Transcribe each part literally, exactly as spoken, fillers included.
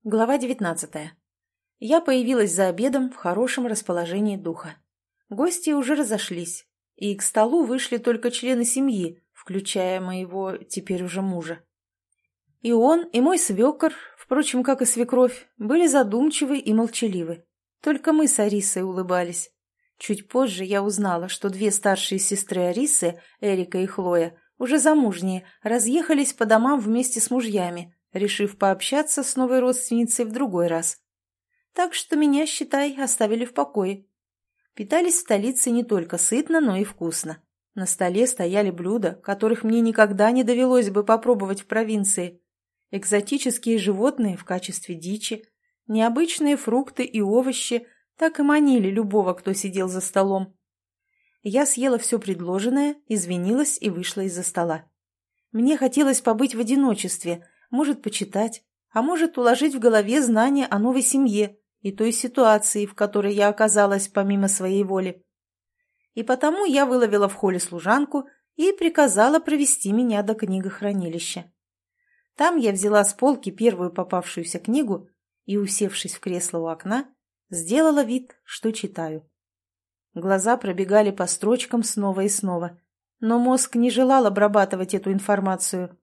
Глава девятнадцатая. Я появилась за обедом в хорошем расположении духа. Гости уже разошлись, и к столу вышли только члены семьи, включая моего теперь уже мужа. И он, и мой свекор, впрочем, как и свекровь, были задумчивы и молчаливы. Только мы с Арисой улыбались. Чуть позже я узнала, что две старшие сестры Арисы, Эрика и Хлоя, уже замужние, разъехались по домам вместе с мужьями, решив пообщаться с новой родственницей в другой раз. Так что меня, считай, оставили в покое. Питались в столице не только сытно, но и вкусно. На столе стояли блюда, которых мне никогда не довелось бы попробовать в провинции. Экзотические животные в качестве дичи, необычные фрукты и овощи так и манили любого, кто сидел за столом. Я съела все предложенное, извинилась и вышла из-за стола. Мне хотелось побыть в одиночестве, может, почитать, а может, уложить в голове знания о новой семье и той ситуации, в которой я оказалась помимо своей воли. И потому я выловила в холле служанку и приказала провести меня до книгохранилища. Там я взяла с полки первую попавшуюся книгу и, усевшись в кресло у окна, сделала вид, что читаю. Глаза пробегали по строчкам снова и снова, но мозг не желал обрабатывать эту информацию.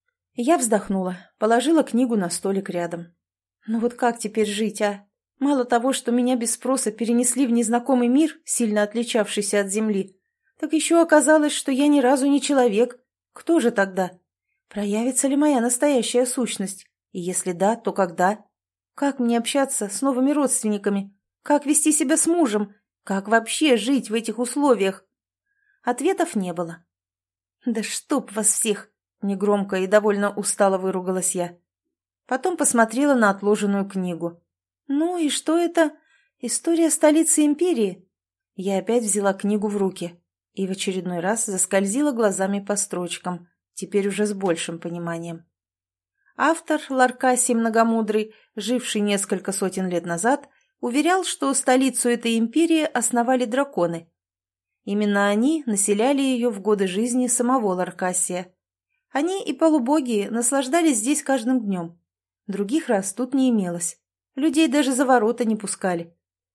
Я вздохнула, положила книгу на столик рядом. Ну вот как теперь жить, а? Мало того, что меня без спроса перенесли в незнакомый мир, сильно отличавшийся от Земли, так еще оказалось, что я ни разу не человек. Кто же тогда? Проявится ли моя настоящая сущность? И если да, то когда? Как мне общаться с новыми родственниками? Как вести себя с мужем? Как вообще жить в этих условиях? Ответов не было. «Да чтоб вас всех!» — негромко и довольно устало выругалась я. Потом посмотрела на отложенную книгу. «Ну и что это? История столицы империи?» Я опять взяла книгу в руки и в очередной раз заскользила глазами по строчкам, теперь уже с большим пониманием. Автор, Ларкасий Многомудрый, живший несколько сотен лет назад, уверял, что столицу этой империи основали драконы. Именно они населяли ее в годы жизни самого Ларкасия. Они и полубоги наслаждались здесь каждым днем. Других рас тут не имелось. Людей даже за ворота не пускали.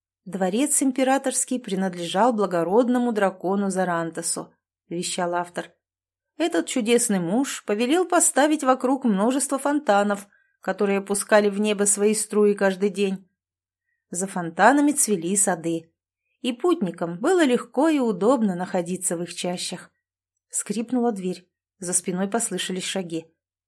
Дворец императорский принадлежал благородному дракону Зарантасу, вещал автор. Этот чудесный муж повелел поставить вокруг множество фонтанов, которые пускали в небо свои струи каждый день. За фонтанами цвели сады, и путникам было легко и удобно находиться в их чащах. Скрипнула дверь, за спиной послышались шаги.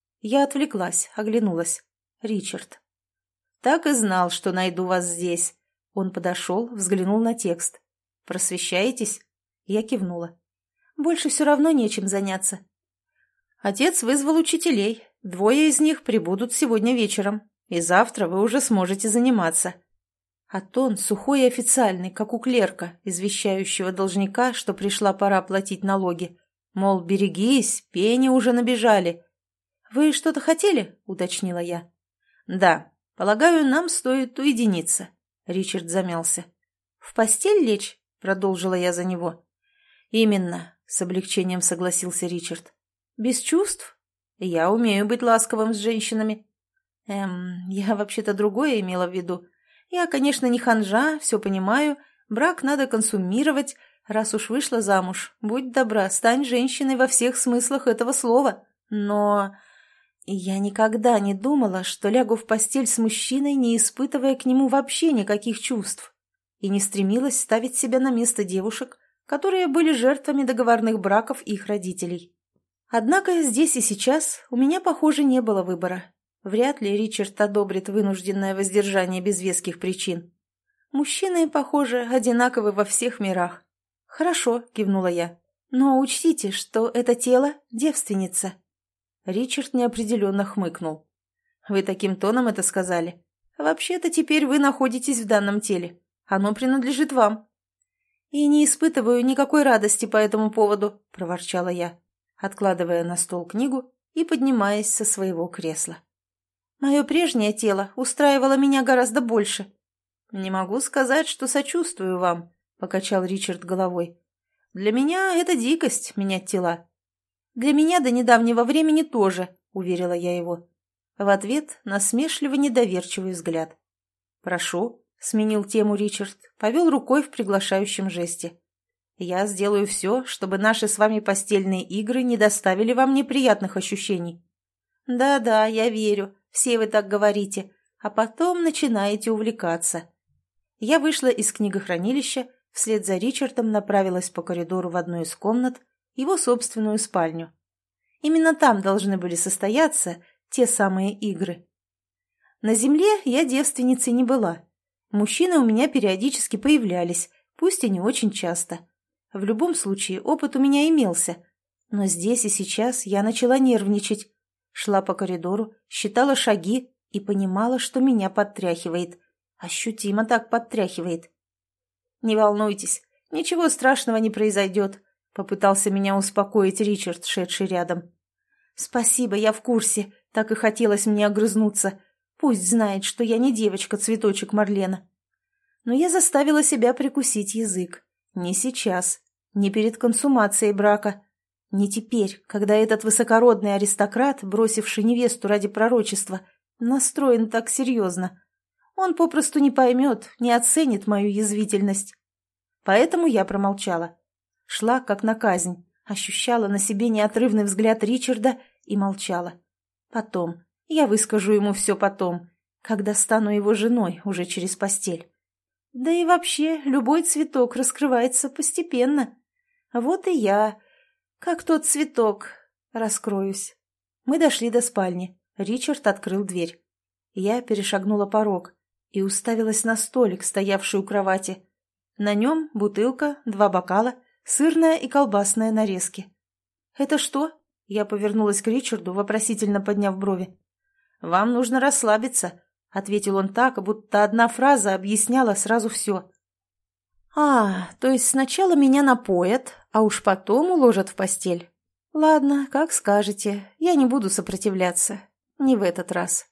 Я отвлеклась, оглянулась. Ричард. «Так и знал, что найду вас здесь». Он подошел, взглянул на текст. «Просвещаетесь?» Я кивнула. «Больше все равно нечем заняться». «Отец вызвал учителей. Двое из них прибудут сегодня вечером, и завтра вы уже сможете заниматься». А тон сухой и официальный, как у клерка, извещающего должника, что пришла пора платить налоги. Мол, берегись, пени уже набежали. «Вы что-то хотели?» — уточнила я. «Да, полагаю, нам стоит уединиться», — Ричард замялся. «В постель лечь?» — продолжила я за него. «Именно», — с облегчением согласился Ричард. «Без чувств? Я умею быть ласковым с женщинами». «Эм, я вообще-то другое имела в виду. Я, конечно, не ханжа, все понимаю. Брак надо консумировать. Раз уж вышла замуж, будь добра, стань женщиной во всех смыслах этого слова. Но я никогда не думала, что лягу в постель с мужчиной, не испытывая к нему вообще никаких чувств. И не стремилась ставить себя на место девушек, которые были жертвами договорных браков их родителей. Однако здесь и сейчас у меня, похоже, не было выбора. Вряд ли Ричард одобрит вынужденное воздержание без веских причин. Мужчины, похоже, одинаковы во всех мирах. «Хорошо», — кивнула я, — «но учтите, что это тело — девственница». Ричард неопределенно хмыкнул. «Вы таким тоном это сказали? Вообще-то теперь вы находитесь в данном теле. Оно принадлежит вам». «И не испытываю никакой радости по этому поводу», — проворчала я, откладывая на стол книгу и поднимаясь со своего кресла. «Мое прежнее тело устраивало меня гораздо больше». «Не могу сказать, что сочувствую вам», — покачал Ричард головой. «Для меня это дикость — менять тела». «Для меня до недавнего времени тоже», — уверила я его. В ответ насмешливо недоверчивый взгляд. «Прошу», — сменил тему Ричард, повел рукой в приглашающем жесте. «Я сделаю все, чтобы наши с вами постельные игры не доставили вам неприятных ощущений». «Да-да, я верю, все вы так говорите, а потом начинаете увлекаться». Я вышла из книгохранилища, вслед за Ричардом направилась по коридору в одну из комнат, его собственную спальню. Именно там должны были состояться те самые игры. На земле я девственницей не была. Мужчины у меня периодически появлялись, пусть и не очень часто. В любом случае, опыт у меня имелся. Но здесь и сейчас я начала нервничать. Шла по коридору, считала шаги и понимала, что меня подтряхивает. Ощутимо так подтряхивает. «Не волнуйтесь, ничего страшного не произойдет», — попытался меня успокоить Ричард, шедший рядом. «Спасибо, я в курсе. Так и хотелось мне огрызнуться. Пусть знает, что я не девочка-цветочек Марлена». Но я заставила себя прикусить язык. Не сейчас, не перед консумацией брака. Не теперь, когда этот высокородный аристократ, бросивший невесту ради пророчества, настроен так серьезно. Он попросту не поймет, не оценит мою язвительность. Поэтому я промолчала. Шла, как на казнь, ощущала на себе неотрывный взгляд Ричарда и молчала. Потом, я выскажу ему все потом, когда стану его женой уже через постель. Да и вообще, любой цветок раскрывается постепенно. Вот и я, как тот цветок, раскроюсь. Мы дошли до спальни. Ричард открыл дверь. Я перешагнула порог и уставилась на столик, стоявший у кровати. На нем бутылка, два бокала, сырная и колбасная нарезки. «Это что?» — я повернулась к Ричарду, вопросительно подняв брови. «Вам нужно расслабиться», — ответил он так, будто одна фраза объясняла сразу все. «А, то есть сначала меня напоят, а уж потом уложат в постель. Ладно, как скажете, я не буду сопротивляться. Не в этот раз».